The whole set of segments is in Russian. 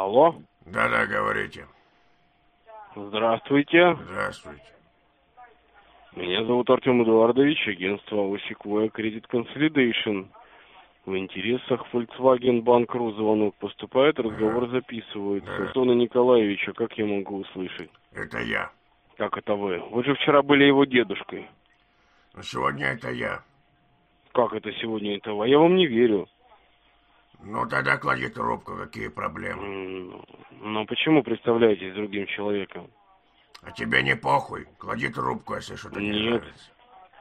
Алло? Да-да, говорите. Здравствуйте. Здравствуйте. Меня зовут Артем Эдуардович, агентство Осиквоя Credit Consolidation. В интересах Volkswagen Bank РУ звонок поступает, разговор записывается. Антона Николаевича, как я могу услышать? Это я. Как это вы? Вы же вчера были его дедушкой. Но сегодня это я. Как это сегодня это вы? Я вам не верю. Ну тогда клади трубку, какие проблемы? Но почему представляетесь другим человеком? А тебе не похуй? Клади трубку, если что-то не Нет. нравится.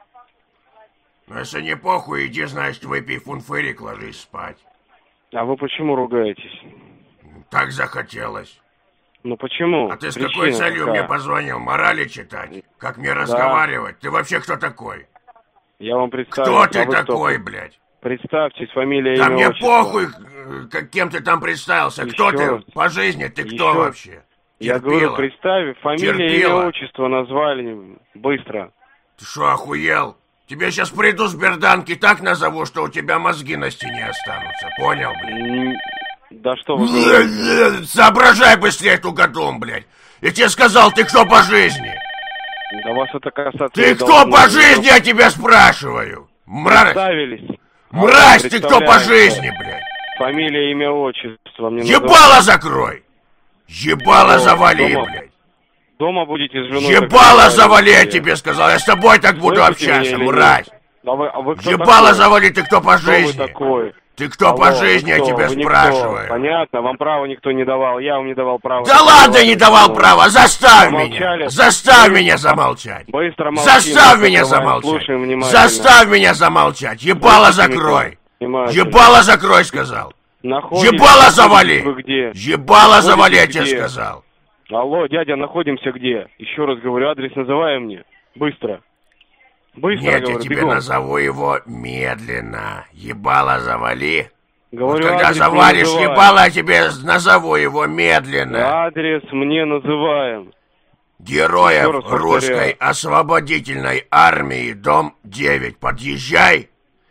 Но если не похуй, иди, значит, выпей фунфырик, ложись спать. А вы почему ругаетесь? Так захотелось. Ну почему? А ты с Причина какой целью какая? мне позвонил? Морали читать? Как мне разговаривать? Ты вообще кто такой? Я вам представлю. Кто ты А вы такой, кто? блядь? Представьтесь, фамилия, Да имя, мне отчество. похуй, кем ты там представился. Еще Кто ты раз. по жизни? Ты кто Еще. вообще? Я Терпила. говорю, представь, фамилия, Терпила. имя, отчество назвали быстро. Ты что, охуел? Тебе сейчас приду с берданки так назову, что у тебя мозги на стене останутся. Понял, блядь? Да что вы говорите? Соображай быстрее, тугодум, блядь. Я тебе сказал, ты кто по жизни? Да вас это касаться Ты не кто должно. по жизни, я тебя спрашиваю? Мразь! Представились. Мразь, ты кто по Представляемся. жизни, блядь? Фамилия, имя, отчество. Мне Ебало закрой! Ебало О, завали, дома. блядь! Дома будете с женой. Ебало так завали, я говорить. тебе сказал! Я с тобой так буду Слышите меня общаться, или нет? мразь! А вы кто Ебало такой? завали, ты кто по Кто вы жизни? такой? Ты кто Алло, по вы жизни, я кто? тебя Вы никто. спрашиваю? Понятно, вам права никто не давал, я вам не давал права. Да ладно, не давал права, заставь Замолчали? меня! Заставь Вы- меня замолчать! Быстро молчим. Заставь мы меня закрываем, замолчать! Слушаем внимательно. Заставь меня замолчать! Ебало Слышите меня закрой! внимательно? Ебало закрой, сказал! Находитесь- Ебало завали! Вы где? Ебало завали, я Находитесь тебе где? сказал! Алло, дядя, находимся где? Еще раз говорю, адрес называй мне. Быстро. Быстро, Нет, говорю, я тебе бегом. назову его медленно. Ебало завали. Говорю, Вот когда адрес не завалишь называем. ебало, я тебе назову его медленно. Адрес мне называем. Еще Героев раз повторяю. русской освободительной армии, дом 9. Подъезжай.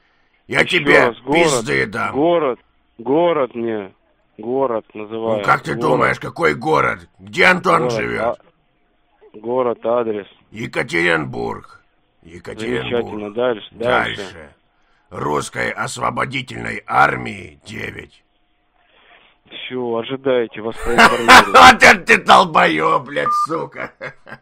Я Еще тебе раз, пизды дам. Город мне. Город называем. Ну как ты Город. думаешь, какой город? Где Антон Город, живет? Город, адрес. Екатеринбург. Замечательно. Дальше. Дальше. Русской освободительной армии 9. Все, ожидайте, вас проинформируют. Вот это ты долбоёб, блядь, сука.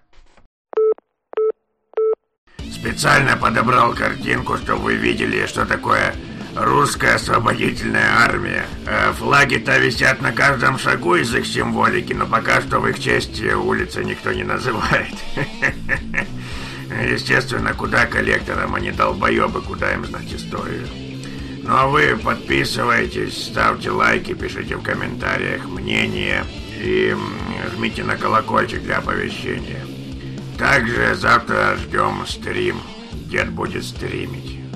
Специально подобрал картинку, чтобы вы видели, что такое русская освободительная армия. Флаги-то висят на каждом шагу из их символики, но пока что в их честь улицы никто не называет. Естественно, куда коллекторам, а не долбоёбы, куда им знать историю. Ну а вы подписывайтесь, ставьте лайки, пишите в комментариях мнение и жмите на колокольчик для оповещения. Также завтра ждем стрим. Дед будет стримить.